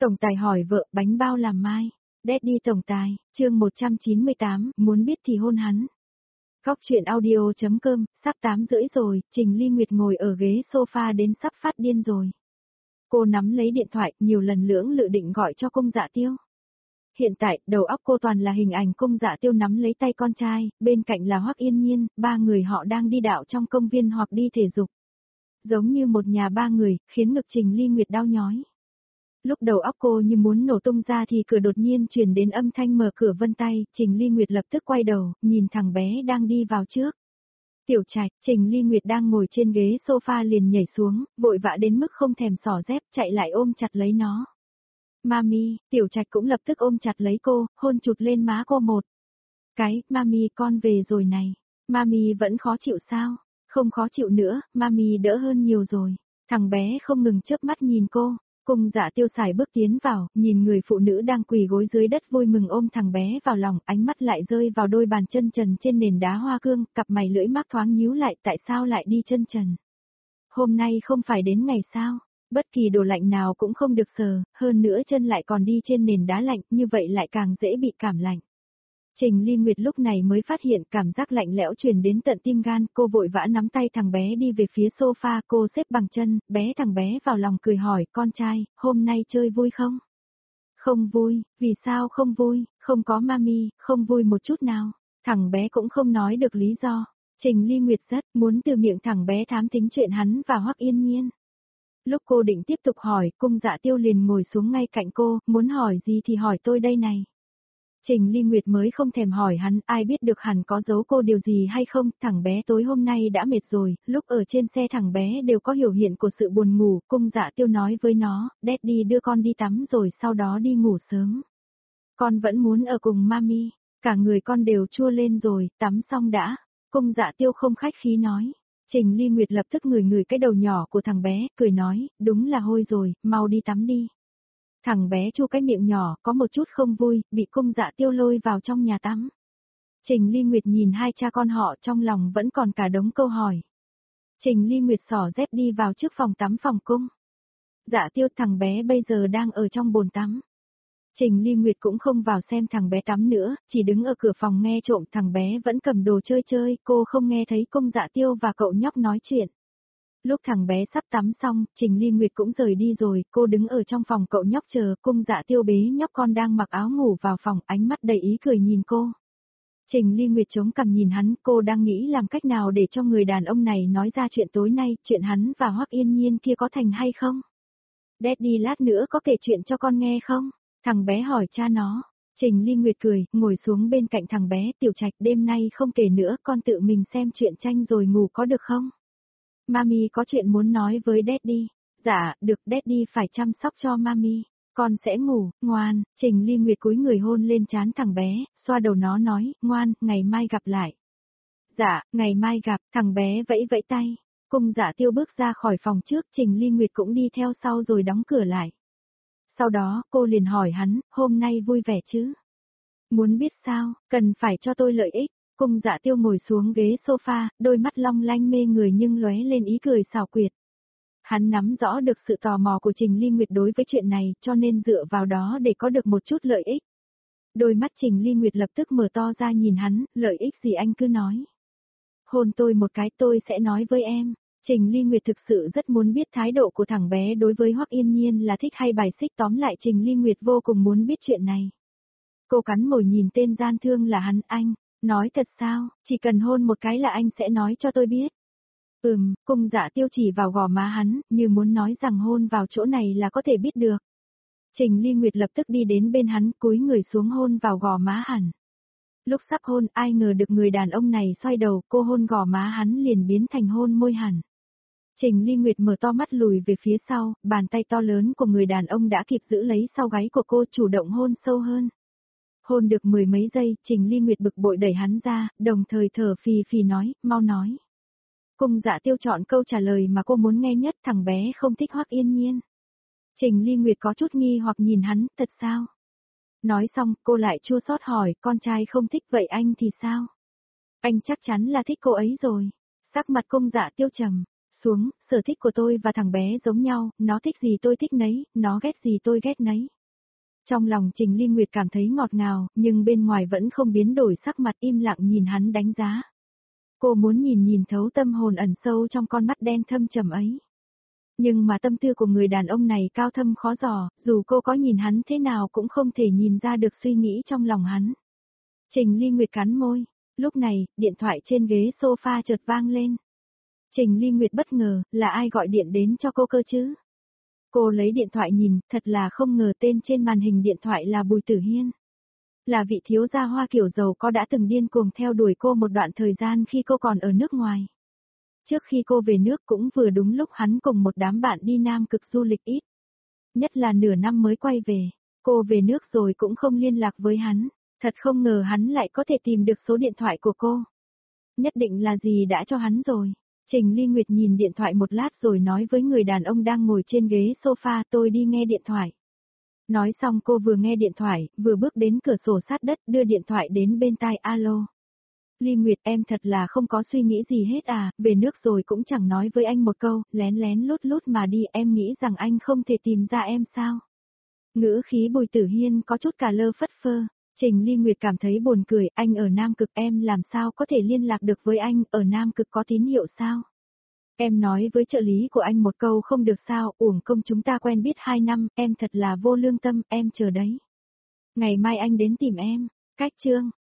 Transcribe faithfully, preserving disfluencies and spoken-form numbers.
Tổng tài hỏi vợ bánh bao làm mai. Daddy tổng tài, chương một trăm chín mươi tám, muốn biết thì hôn hắn. Góc chuyện audio.com, sắp tám rưỡi rồi, Trình Ly Nguyệt ngồi ở ghế sofa đến sắp phát điên rồi. Cô nắm lấy điện thoại, nhiều lần lưỡng lự định gọi cho Cung Dạ Tiêu. Hiện tại, đầu óc cô toàn là hình ảnh Cung Dạ Tiêu nắm lấy tay con trai, bên cạnh là Hoắc Yên Nhiên, ba người họ đang đi dạo trong công viên hoặc đi thể dục. Giống như một nhà ba người, khiến ngực Trình Ly Nguyệt đau nhói. Lúc đầu óc cô như muốn nổ tung ra thì cửa đột nhiên truyền đến âm thanh mở cửa vân tay, Trình Ly Nguyệt lập tức quay đầu, nhìn thằng bé đang đi vào trước. Tiểu Trạch, Trình Ly Nguyệt đang ngồi trên ghế sofa liền nhảy xuống, vội vã đến mức không thèm xỏ dép, chạy lại ôm chặt lấy nó. Mami, Tiểu Trạch cũng lập tức ôm chặt lấy cô, hôn chụt lên má cô một cái, Mami con về rồi này. Mami vẫn khó chịu sao? Không khó chịu nữa, Mami đỡ hơn nhiều rồi. Thằng bé không ngừng chớp mắt nhìn cô. Cung Dạ Tiêu xài bước tiến vào, nhìn người phụ nữ đang quỳ gối dưới đất vui mừng ôm thằng bé vào lòng, ánh mắt lại rơi vào đôi bàn chân trần trên nền đá hoa cương, cặp mày lưỡi mắc thoáng nhíu lại, tại sao lại đi chân trần? Hôm nay không phải đến ngày sao? Bất kỳ đồ lạnh nào cũng không được sờ, hơn nữa chân lại còn đi trên nền đá lạnh, như vậy lại càng dễ bị cảm lạnh. Trình Ly Nguyệt lúc này mới phát hiện cảm giác lạnh lẽo truyền đến tận tim gan, cô vội vã nắm tay thằng bé đi về phía sofa, cô xếp bằng chân, bé thằng bé vào lòng cười hỏi, con trai, hôm nay chơi vui không? Không vui, vì sao không vui, không có mami, không vui một chút nào, thằng bé cũng không nói được lý do. Trình Ly Nguyệt rất muốn từ miệng thằng bé thám thính chuyện hắn và Hoắc Yên Nhiên. Lúc cô định tiếp tục hỏi, Cung Dạ Tiêu liền ngồi xuống ngay cạnh cô, muốn hỏi gì thì hỏi tôi đây này. Trình Ly Nguyệt mới không thèm hỏi hắn, ai biết được hẳn có giấu cô điều gì hay không, thằng bé tối hôm nay đã mệt rồi, lúc ở trên xe thằng bé đều có biểu hiện của sự buồn ngủ, Cung Dạ Tiêu nói với nó, Daddy đưa con đi tắm rồi sau đó đi ngủ sớm. Con vẫn muốn ở cùng mami, cả người con đều chua lên rồi, tắm xong đã, Cung Dạ Tiêu không khách khí nói. Trình Ly Nguyệt lập tức ngửi ngửi cái đầu nhỏ của thằng bé, cười nói, đúng là hôi rồi, mau đi tắm đi. Thằng bé chu cái miệng nhỏ, có một chút không vui, bị Cung Dạ Tiêu lôi vào trong nhà tắm. Trình Ly Nguyệt nhìn hai cha con họ trong lòng vẫn còn cả đống câu hỏi. Trình Ly Nguyệt xỏ dép đi vào trước phòng tắm phòng Cung Dạ Tiêu, thằng bé bây giờ đang ở trong bồn tắm. Trình Ly Nguyệt cũng không vào xem thằng bé tắm nữa, chỉ đứng ở cửa phòng nghe trộm, thằng bé vẫn cầm đồ chơi chơi, cô không nghe thấy Cung Dạ Tiêu và cậu nhóc nói chuyện. Lúc thằng bé sắp tắm xong, Trình Ly Nguyệt cũng rời đi rồi, cô đứng ở trong phòng cậu nhóc chờ, Cung Dạ Tiêu bế nhóc con đang mặc áo ngủ vào phòng, ánh mắt đầy ý cười nhìn cô. Trình Ly Nguyệt chống cằm nhìn hắn, cô đang nghĩ làm cách nào để cho người đàn ông này nói ra chuyện tối nay, chuyện hắn và Hoắc Yên Nhiên kia có thành hay không? Daddy lát nữa có kể chuyện cho con nghe không? Thằng bé hỏi cha nó. Trình Ly Nguyệt cười, ngồi xuống bên cạnh thằng bé, Tiểu Trạch đêm nay không kể nữa, con tự mình xem truyện tranh rồi ngủ có được không? Mami có chuyện muốn nói với Daddy. Dạ, được, Daddy phải chăm sóc cho Mami. Con sẽ ngủ, ngoan. Trình Ly Nguyệt cúi người hôn lên trán thằng bé, xoa đầu nó nói, ngoan, ngày mai gặp lại. Dạ, ngày mai gặp, thằng bé vẫy vẫy tay. Cung Dạ Tiêu bước ra khỏi phòng trước, Trình Ly Nguyệt cũng đi theo sau rồi đóng cửa lại. Sau đó, cô liền hỏi hắn, hôm nay vui vẻ chứ? Muốn biết sao, cần phải cho tôi lợi ích. Cung Dạ Tiêu ngồi xuống ghế sofa, đôi mắt long lanh mê người nhưng lóe lên ý cười xảo quyệt. Hắn nắm rõ được sự tò mò của Trình Ly Nguyệt đối với chuyện này, cho nên dựa vào đó để có được một chút lợi ích. Đôi mắt Trình Ly Nguyệt lập tức mở to ra nhìn hắn, lợi ích gì anh cứ nói. Hôn tôi một cái tôi sẽ nói với em. Trình Ly Nguyệt thực sự rất muốn biết thái độ của thằng bé đối với Hoắc Yên Nhiên là thích hay bài xích, tóm lại Trình Ly Nguyệt vô cùng muốn biết chuyện này. Cô cắn môi nhìn tên gian thương là hắn, anh. Nói thật sao, chỉ cần hôn một cái là anh sẽ nói cho tôi biết. Ừm, Cung Dạ Tiêu chỉ vào gò má hắn, như muốn nói rằng hôn vào chỗ này là có thể biết được. Trình Ly Nguyệt lập tức đi đến bên hắn, cúi người xuống hôn vào gò má hắn. Lúc sắp hôn, ai ngờ được người đàn ông này xoay đầu, cô hôn gò má hắn liền biến thành hôn môi hắn. Trình Ly Nguyệt mở to mắt lùi về phía sau, bàn tay to lớn của người đàn ông đã kịp giữ lấy sau gáy của cô, chủ động hôn sâu hơn. Hôn được mười mấy giây, Trình Ly Nguyệt bực bội đẩy hắn ra, đồng thời thở phì phì nói, mau nói. Cung Dạ Tiêu chọn câu trả lời mà cô muốn nghe nhất, thằng bé không thích Hoắc Yên Nhiên. Trình Ly Nguyệt có chút nghi hoặc nhìn hắn, thật sao? Nói xong, cô lại chua xót hỏi, con trai không thích vậy anh thì sao? Anh chắc chắn là thích cô ấy rồi. Sắc mặt Cung Dạ Tiêu trầm. xuống, sở thích của tôi và thằng bé giống nhau, nó thích gì tôi thích nấy, nó ghét gì tôi ghét nấy. Trong lòng Trình Ly Nguyệt cảm thấy ngọt ngào, nhưng bên ngoài vẫn không biến đổi sắc mặt im lặng nhìn hắn đánh giá. Cô muốn nhìn nhìn thấu tâm hồn ẩn sâu trong con mắt đen thâm trầm ấy. Nhưng mà tâm tư của người đàn ông này cao thâm khó dò, dù cô có nhìn hắn thế nào cũng không thể nhìn ra được suy nghĩ trong lòng hắn. Trình Ly Nguyệt cắn môi. Lúc này, điện thoại trên ghế sofa chợt vang lên. Trình Ly Nguyệt bất ngờ, là ai gọi điện đến cho cô cơ chứ? Cô lấy điện thoại nhìn, thật là không ngờ tên trên màn hình điện thoại là Bùi Tử Hiên. Là vị thiếu gia Hoa kiểu giàu có đã từng điên cuồng theo đuổi cô một đoạn thời gian khi cô còn ở nước ngoài. Trước khi cô về nước cũng vừa đúng lúc hắn cùng một đám bạn đi Nam Cực du lịch ít. Nhất là nửa năm mới quay về, cô về nước rồi cũng không liên lạc với hắn. Thật không ngờ hắn lại có thể tìm được số điện thoại của cô. Nhất định là gì đã cho hắn rồi. Trình Ly Nguyệt nhìn điện thoại một lát rồi nói với người đàn ông đang ngồi trên ghế sofa tôi đi nghe điện thoại. Nói xong cô vừa nghe điện thoại, vừa bước đến cửa sổ sát đất đưa điện thoại đến bên tai alo. Ly Nguyệt em thật là không có suy nghĩ gì hết à, về nước rồi cũng chẳng nói với anh một câu, lén lén lút lút mà đi em nghĩ rằng anh không thể tìm ra em sao. Ngữ khí Bùi Tử Hiên có chút cả lơ phất phơ. Trình Ly Nguyệt cảm thấy buồn cười, anh ở Nam Cực em làm sao có thể liên lạc được với anh, ở Nam Cực có tín hiệu sao? Em nói với trợ lý của anh một câu không được sao, uổng công chúng ta quen biết hai năm, em thật là vô lương tâm, em chờ đấy. Ngày mai anh đến tìm em, cách chương.